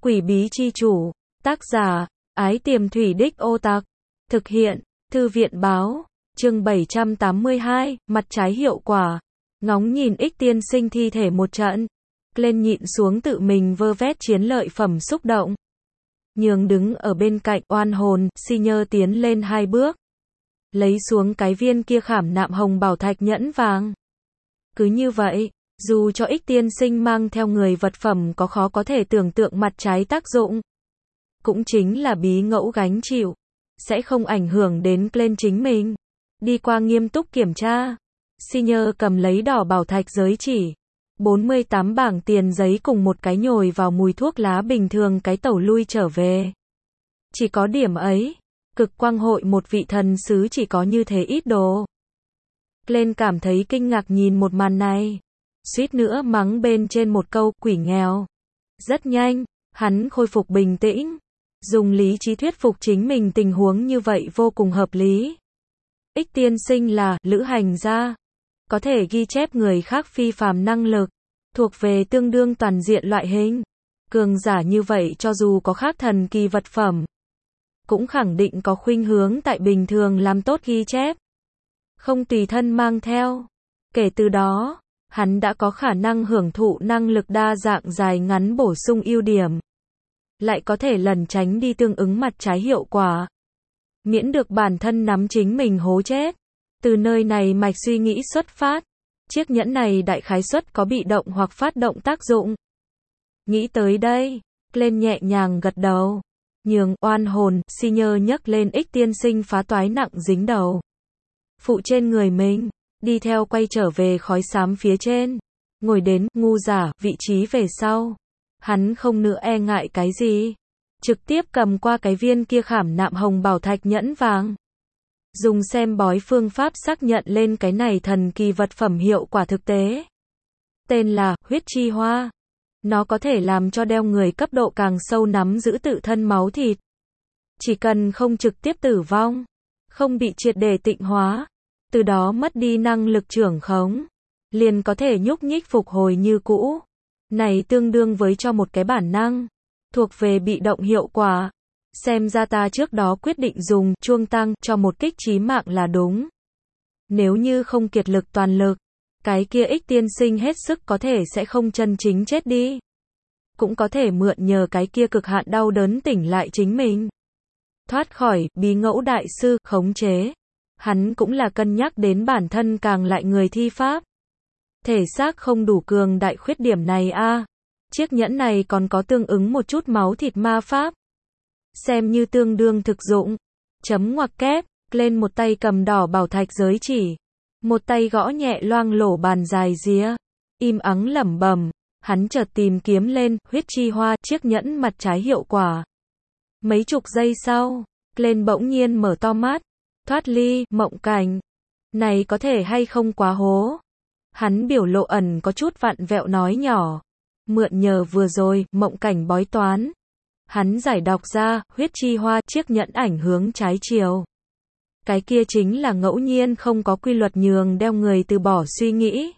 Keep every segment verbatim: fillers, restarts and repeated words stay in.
Quỷ bí chi chủ. Tác giả, Ái Tiềm Thủy Đích Ô Tặc. Thực hiện, Thư viện báo. Chương bảy trăm tám mươi hai, mặt trái hiệu quả. Ngóng nhìn Ích tiên sinh thi thể một trận. Lên nhịn xuống tự mình vơ vét chiến lợi phẩm xúc động. Nhường đứng ở bên cạnh oan hồn, si nhơ tiến lên hai bước. Lấy xuống cái viên kia khảm nạm hồng bảo thạch nhẫn vàng. Cứ như vậy, dù cho Ích tiên sinh mang theo người vật phẩm có khó có thể tưởng tượng mặt trái tác dụng. Cũng chính là bí ngẫu gánh chịu. Sẽ không ảnh hưởng đến lên chính mình. Đi qua nghiêm túc kiểm tra. Si nhơ cầm lấy đỏ bảo thạch giới chỉ. bốn mươi tám bảng tiền giấy cùng một cái nhồi vào mùi thuốc lá bình thường cái tẩu lui trở về. Chỉ có điểm ấy. Cực quang hội một vị thần sứ chỉ có như thế ít đồ. Lên cảm thấy kinh ngạc nhìn một màn này. Suýt nữa mắng bên trên một câu quỷ nghèo. Rất nhanh, hắn khôi phục bình tĩnh. Dùng lý trí thuyết phục chính mình tình huống như vậy vô cùng hợp lý. Ích tiên sinh là lữ hành gia. Có thể ghi chép người khác phi phàm năng lực. Thuộc về tương đương toàn diện loại hình. Cường giả như vậy cho dù có khác thần kỳ vật phẩm. Cũng khẳng định có khuynh hướng tại bình thường làm tốt ghi chép. Không tùy thân mang theo. Kể từ đó, hắn đã có khả năng hưởng thụ năng lực đa dạng dài ngắn bổ sung ưu điểm. Lại có thể lẩn tránh đi tương ứng mặt trái hiệu quả. Miễn được bản thân nắm chính mình hố chết. Từ nơi này mạch suy nghĩ xuất phát. Chiếc nhẫn này đại khái suất có bị động hoặc phát động tác dụng. Nghĩ tới đây, lên nhẹ nhàng gật đầu. Nhường oan hồn, si nhơ nhấc lên Ích tiên sinh phá toái nặng dính đầu. Phụ trên người mình, đi theo quay trở về khói xám phía trên. Ngồi đến, ngu giả, vị trí về sau. Hắn không nữa e ngại cái gì. Trực tiếp cầm qua cái viên kia khảm nạm hồng bảo thạch nhẫn vàng. Dùng xem bói phương pháp xác nhận lên cái này thần kỳ vật phẩm hiệu quả thực tế. Tên là huyết chi hoa. Nó có thể làm cho đeo người cấp độ càng sâu nắm giữ tự thân máu thịt. Chỉ cần không trực tiếp tử vong, không bị triệt để tịnh hóa, từ đó mất đi năng lực trưởng khống, liền có thể nhúc nhích phục hồi như cũ. Này tương đương với cho một cái bản năng, thuộc về bị động hiệu quả. Xem ra ta trước đó quyết định dùng chuông tăng cho một kích chí mạng là đúng. Nếu như không kiệt lực toàn lực, cái kia Ích tiên sinh hết sức có thể sẽ không chân chính chết đi. Cũng có thể mượn nhờ cái kia cực hạn đau đớn tỉnh lại chính mình. Thoát khỏi bí ngẫu đại sư khống chế. Hắn cũng là cân nhắc đến bản thân càng lại người thi pháp. Thể xác không đủ cường đại khuyết điểm này a. À. Chiếc nhẫn này còn có tương ứng một chút máu thịt ma pháp. Xem như tương đương thực dụng. Chấm ngoặc kép, lên một tay cầm đỏ bảo thạch giới chỉ. Một tay gõ nhẹ loang lổ bàn dài ría. Im ắng lẩm bẩm. Hắn chợt tìm kiếm lên huyết chi hoa chiếc nhẫn mặt trái hiệu quả. Mấy chục giây sau, lên bỗng nhiên mở to mắt. Thoát ly, mộng cảnh. Này có thể hay không quá hố. Hắn biểu lộ ẩn có chút vặn vẹo nói nhỏ. Mượn nhờ vừa rồi, mộng cảnh bói toán. Hắn giải đọc ra, huyết chi hoa chiếc nhẫn ảnh hướng trái chiều. Cái kia chính là ngẫu nhiên không có quy luật nhường đeo người từ bỏ suy nghĩ.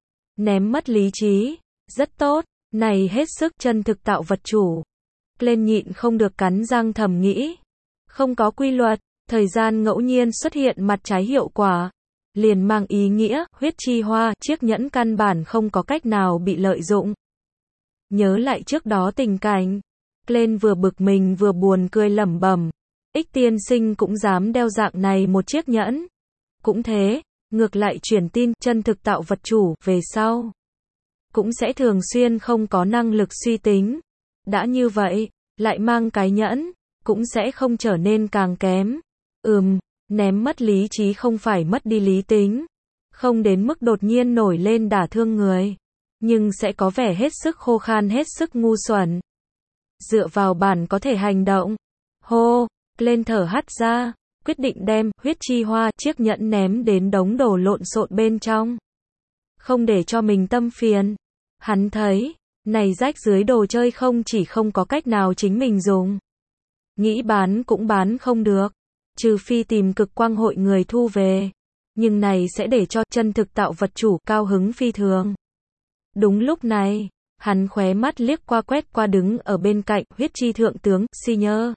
Ném mất lý trí. Rất tốt, này hết sức chân thực tạo vật chủ. Lên nhịn không được cắn răng thầm nghĩ. Không có quy luật, thời gian ngẫu nhiên xuất hiện mặt trái hiệu quả. Liền mang ý nghĩa, huyết chi hoa, chiếc nhẫn căn bản không có cách nào bị lợi dụng. Nhớ lại trước đó tình cảnh. Lên vừa bực mình vừa buồn cười lẩm bẩm. Ích tiên sinh cũng dám đeo dạng này một chiếc nhẫn. Cũng thế, ngược lại truyền tin, chân thực tạo vật chủ, về sau. Cũng sẽ thường xuyên không có năng lực suy tính. Đã như vậy, lại mang cái nhẫn, cũng sẽ không trở nên càng kém. Ừm, ném mất lý trí không phải mất đi lý tính. Không đến mức đột nhiên nổi lên đả thương người. Nhưng sẽ có vẻ hết sức khô khan hết sức ngu xuẩn. Dựa vào bản có thể hành động. Hô, lên thở hắt ra, quyết định đem huyết chi hoa chiếc nhẫn ném đến đống đồ lộn xộn bên trong. Không để cho mình tâm phiền. Hắn thấy, này rách dưới đồ chơi không chỉ không có cách nào chính mình dùng. Nghĩ bán cũng bán không được. Trừ phi tìm cực quang hội người thu về. Nhưng này sẽ để cho chân thực tạo vật chủ cao hứng phi thường. Đúng lúc này, Hắn khóe mắt liếc qua quét qua đứng ở bên cạnh huyết chi thượng tướng, Senior.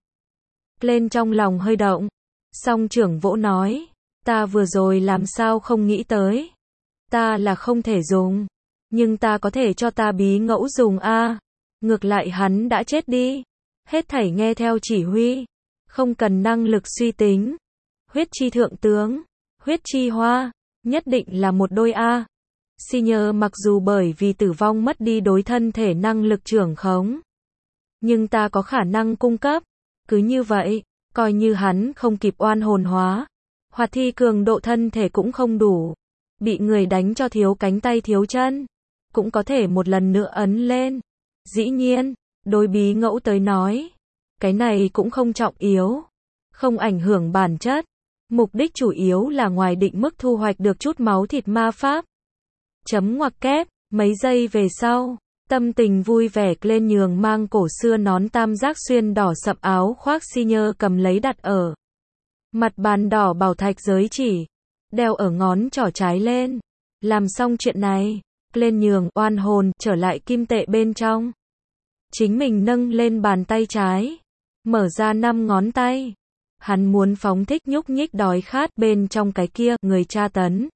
Lên trong lòng hơi động. Song trưởng vỗ nói. Ta vừa rồi làm sao không nghĩ tới. Ta là không thể dùng. Nhưng ta có thể cho ta bí ngẫu dùng a. Ngược lại hắn đã chết đi. Hết thảy nghe theo chỉ huy. Không cần năng lực suy tính. Huyết chi thượng tướng. Huyết chi hoa. Nhất định là một đôi a. Senior mặc dù bởi vì tử vong mất đi đối thân thể năng lực trưởng khống. Nhưng ta có khả năng cung cấp. Cứ như vậy, coi như hắn không kịp oan hồn hóa. Hoạt thi cường độ thân thể cũng không đủ. Bị người đánh cho thiếu cánh tay thiếu chân. Cũng có thể một lần nữa ấn lên. Dĩ nhiên, đối bí ngẫu tới nói. Cái này cũng không trọng yếu. Không ảnh hưởng bản chất. Mục đích chủ yếu là ngoài định mức thu hoạch được chút máu thịt ma pháp. Chấm ngoặc kép, mấy giây về sau. Tâm tình vui vẻ lên nhường mang cổ xưa nón tam giác xuyên đỏ sậm áo khoác Senior cầm lấy đặt ở. Mặt bàn đỏ bảo thạch giới chỉ. Đeo ở ngón trỏ trái lên. Làm xong chuyện này. Lên nhường oan hồn trở lại kim tệ bên trong. Chính mình nâng lên bàn tay trái. Mở ra năm ngón tay. Hắn muốn phóng thích nhúc nhích đói khát bên trong cái kia người tra tấn.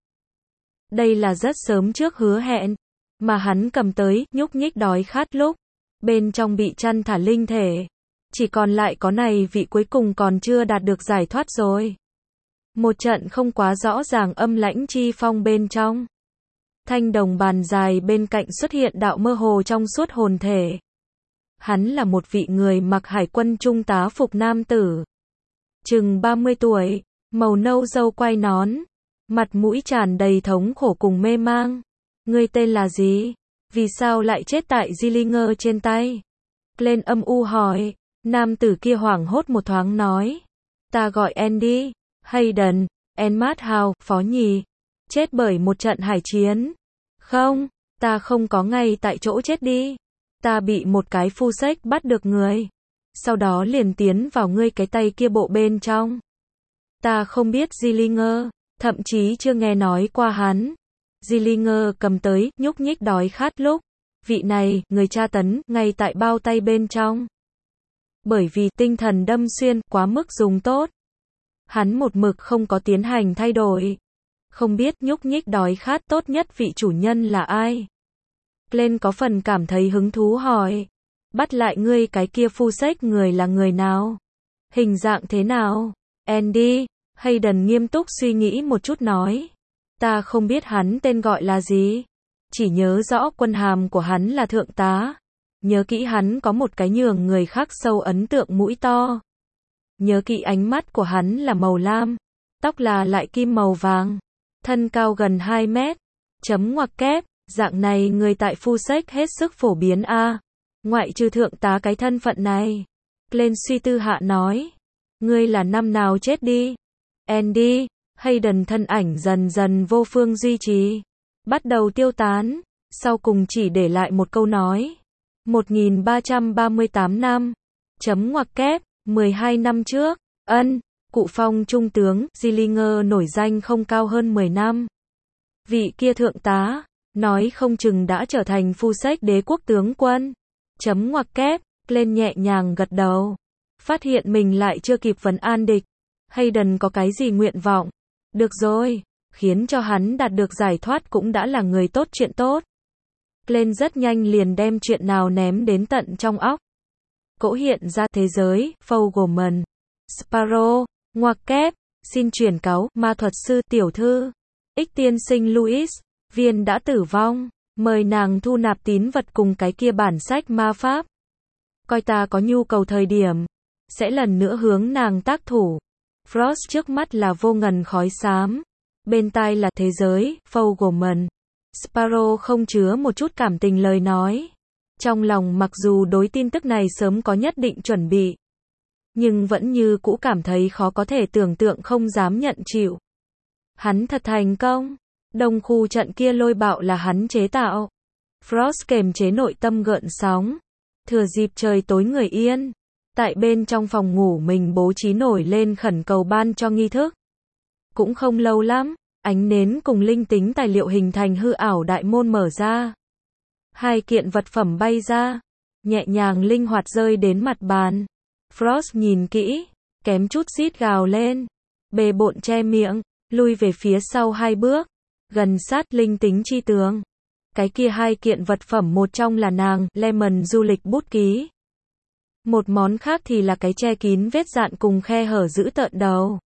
Đây là rất sớm trước hứa hẹn. Mà hắn cầm tới nhúc nhích đói khát lúc. Bên trong bị chăn thả linh thể. Chỉ còn lại có này vị cuối cùng còn chưa đạt được giải thoát rồi. Một trận không quá rõ ràng âm lãnh chi phong bên trong. Thanh đồng bàn dài bên cạnh xuất hiện đạo mơ hồ trong suốt hồn thể. Hắn là một vị người mặc hải quân trung tá phục nam tử. Chừng ba mươi tuổi, màu nâu râu quai nón. Mặt mũi tràn đầy thống khổ cùng mê mang. Ngươi tên là gì? Vì sao lại chết tại Zillinger trên tay? Lên âm u hỏi. Nam tử kia hoảng hốt một thoáng nói. Ta gọi Andy, Hayden, Enmat Howe, phó nhì. Chết bởi một trận hải chiến. Không, ta không có ngay tại chỗ chết đi. Ta bị một cái phu sách bắt được người. Sau đó liền tiến vào ngươi cái tay kia bộ bên trong. Ta không biết Zillinger, thậm chí chưa nghe nói qua hắn. Zillinger cầm tới, nhúc nhích đói khát lúc. Vị này, người tra tấn, ngay tại bao tay bên trong. Bởi vì tinh thần đâm xuyên, quá mức dùng tốt. Hắn một mực không có tiến hành thay đổi. Không biết nhúc nhích đói khát tốt nhất vị chủ nhân là ai. Glenn có phần cảm thấy hứng thú hỏi. Bắt lại ngươi cái kia phu sách người là người nào? Hình dạng thế nào? Andy, Hayden nghiêm túc suy nghĩ một chút nói. Ta không biết hắn tên gọi là gì. Chỉ nhớ rõ quân hàm của hắn là thượng tá. Nhớ kỹ hắn có một cái nhường người khác sâu ấn tượng mũi to. Nhớ kỹ ánh mắt của hắn là màu lam. Tóc là lại kim màu vàng. Thân cao gần hai mét. Chấm ngoặc kép. Dạng này người tại phu sách hết sức phổ biến a. À. Ngoại trừ thượng tá cái thân phận này. Lên suy tư hạ nói. Ngươi là năm nào chết đi? Andy, Hayden thân ảnh dần dần vô phương duy trì. Bắt đầu tiêu tán. Sau cùng chỉ để lại một câu nói. một nghìn ba trăm ba mươi tám năm. Chấm ngoặc kép. mười hai năm trước. Ân. Cụ phong trung tướng, Zillinger nổi danh không cao hơn mười năm. Vị kia thượng tá. Nói không chừng đã trở thành phu sách đế quốc tướng quân. Chấm ngoặc kép. Lên nhẹ nhàng gật đầu. Phát hiện mình lại chưa kịp vấn an địch. Hayden có cái gì nguyện vọng? Được rồi. Khiến cho hắn đạt được giải thoát cũng đã là người tốt chuyện tốt. Lên rất nhanh liền đem chuyện nào ném đến tận trong óc. Cỗ hiện ra thế giới, Fogelman. Sparrow, ngoặc kép. Xin chuyển cáu, ma thuật sư tiểu thư. Ích tiên sinh Louis. Viên đã tử vong. Mời nàng thu nạp tín vật cùng cái kia bản sách ma pháp. Coi ta có nhu cầu thời điểm. Sẽ lần nữa hướng nàng tác thủ. Frost trước mắt là vô ngần khói xám. Bên tai là thế giới, Fogelman. Sparrow không chứa một chút cảm tình lời nói. Trong lòng mặc dù đối tin tức này sớm có nhất định chuẩn bị. Nhưng vẫn như cũ cảm thấy khó có thể tưởng tượng không dám nhận chịu. Hắn thật thành công. Đông khu trận kia lôi bạo là hắn chế tạo. Frost kềm chế nội tâm gợn sóng. Thừa dịp trời tối người yên. Tại bên trong phòng ngủ mình bố trí nổi lên khẩn cầu ban cho nghi thức. Cũng không lâu lắm, ánh nến cùng linh tính tài liệu hình thành hư ảo đại môn mở ra. Hai kiện vật phẩm bay ra, nhẹ nhàng linh hoạt rơi đến mặt bàn. Frost nhìn kỹ, kém chút rít gào lên. Bề bộn che miệng, lui về phía sau hai bước, gần sát linh tính chi tường. Cái kia hai kiện vật phẩm một trong là nàng, Lemon du lịch bút ký. Một món khác thì là cái che kín vết dạn cùng khe hở giữ tợn đầu.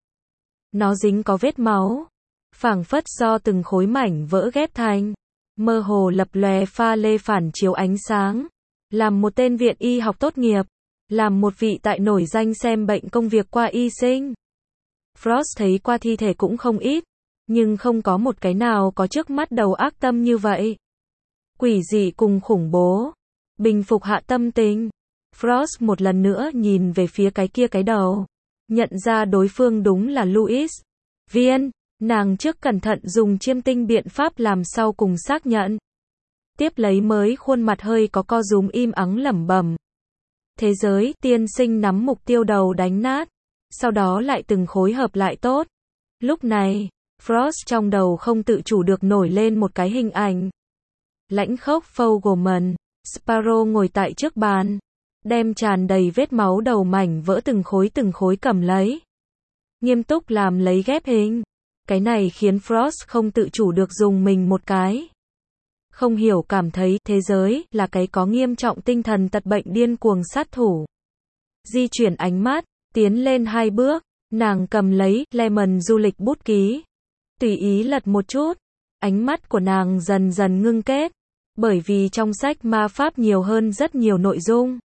Nó dính có vết máu, phảng phất do từng khối mảnh vỡ ghép thành, mơ hồ lập lòe pha lê phản chiếu ánh sáng. Làm một tên viện y học tốt nghiệp, làm một vị tại nổi danh xem bệnh công việc qua y sinh. Frost thấy qua thi thể cũng không ít, nhưng không có một cái nào có trước mắt đầu ác tâm như vậy. Quỷ dị cùng khủng bố, bình phục hạ tâm tình. Frost một lần nữa nhìn về phía cái kia cái đầu, nhận ra đối phương đúng là Louis. Viên, nàng trước cẩn thận dùng chiêm tinh biện pháp làm sau cùng xác nhận. Tiếp lấy mới khuôn mặt hơi có co rúm im ắng lẩm bẩm. Thế giới, tiên sinh nắm mục tiêu đầu đánh nát, sau đó lại từng khối hợp lại tốt. Lúc này, Frost trong đầu không tự chủ được nổi lên một cái hình ảnh. Lãnh khốc Fogelman, Sparrow ngồi tại trước bàn, đem tràn đầy vết máu đầu mảnh vỡ từng khối từng khối cầm lấy. Nghiêm túc làm lấy ghép hình. Cái này khiến Frost không tự chủ được dùng mình một cái. Không hiểu cảm thấy thế giới là cái có nghiêm trọng tinh thần tật bệnh điên cuồng sát thủ. Di chuyển ánh mắt, tiến lên hai bước, nàng cầm lấy Lemon du lịch bút ký. Tùy ý lật một chút, ánh mắt của nàng dần dần ngưng kết, bởi vì trong sách ma pháp nhiều hơn rất nhiều nội dung.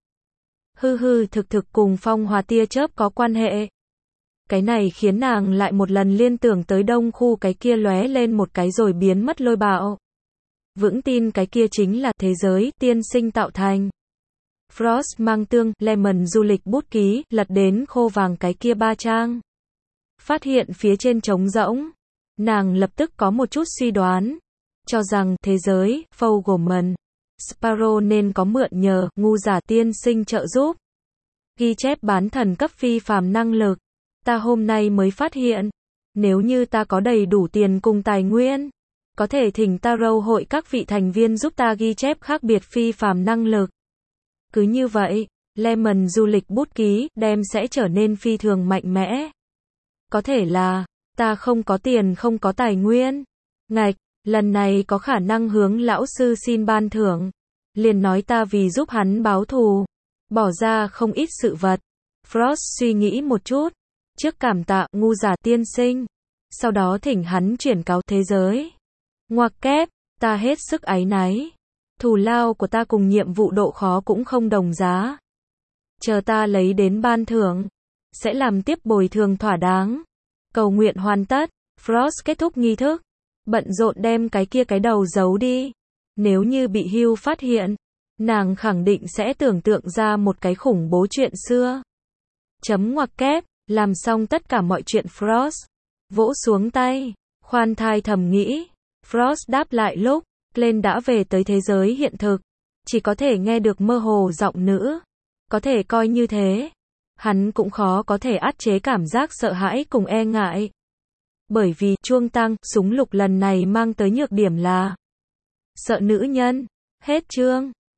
Hư hư thực thực cùng phong hòa tia chớp có quan hệ. Cái này khiến nàng lại một lần liên tưởng tới đông khu cái kia lóe lên một cái rồi biến mất lôi bạo. Vững tin cái kia chính là thế giới tiên sinh tạo thành. Frost mang tương Lemon du lịch bút ký lật đến khô vàng cái kia ba trang. Phát hiện phía trên trống rỗng. Nàng lập tức có một chút suy đoán. Cho rằng thế giới Fogelman, Sparrow nên có mượn nhờ ngu giả tiên sinh trợ giúp. Ghi chép bán thần cấp phi phàm năng lực. Ta hôm nay mới phát hiện. Nếu như ta có đầy đủ tiền cùng tài nguyên, có thể thỉnh Tarot hội các vị thành viên giúp ta ghi chép khác biệt phi phàm năng lực. Cứ như vậy, Lemon du lịch bút ký đem sẽ trở nên phi thường mạnh mẽ. Có thể là, ta không có tiền không có tài nguyên. Ngạch, lần này có khả năng hướng lão sư xin ban thưởng. Liền nói ta vì giúp hắn báo thù. Bỏ ra không ít sự vật. Frost suy nghĩ một chút. Trước cảm tạ ngu giả tiên sinh. Sau đó thỉnh hắn chuyển cáo thế giới. Ngoặc kép, ta hết sức áy náy. Thù lao của ta cùng nhiệm vụ độ khó cũng không đồng giá. Chờ ta lấy đến ban thưởng. Sẽ làm tiếp bồi thường thỏa đáng. Cầu nguyện hoàn tất. Frost kết thúc nghi thức. Bận rộn đem cái kia cái đầu giấu đi. Nếu như bị Hugh phát hiện, nàng khẳng định sẽ tưởng tượng ra một cái khủng bố chuyện xưa. Chấm ngoặc kép, làm xong tất cả mọi chuyện Frost. Vỗ xuống tay, khoan thai thầm nghĩ. Frost đáp lại lúc, Glenn đã về tới thế giới hiện thực. Chỉ có thể nghe được mơ hồ giọng nữ. Có thể coi như thế. Hắn cũng khó có thể át chế cảm giác sợ hãi cùng e ngại. Bởi vì, chuông tăng, súng lục lần này mang tới nhược điểm là sợ nữ nhân. Hết chương.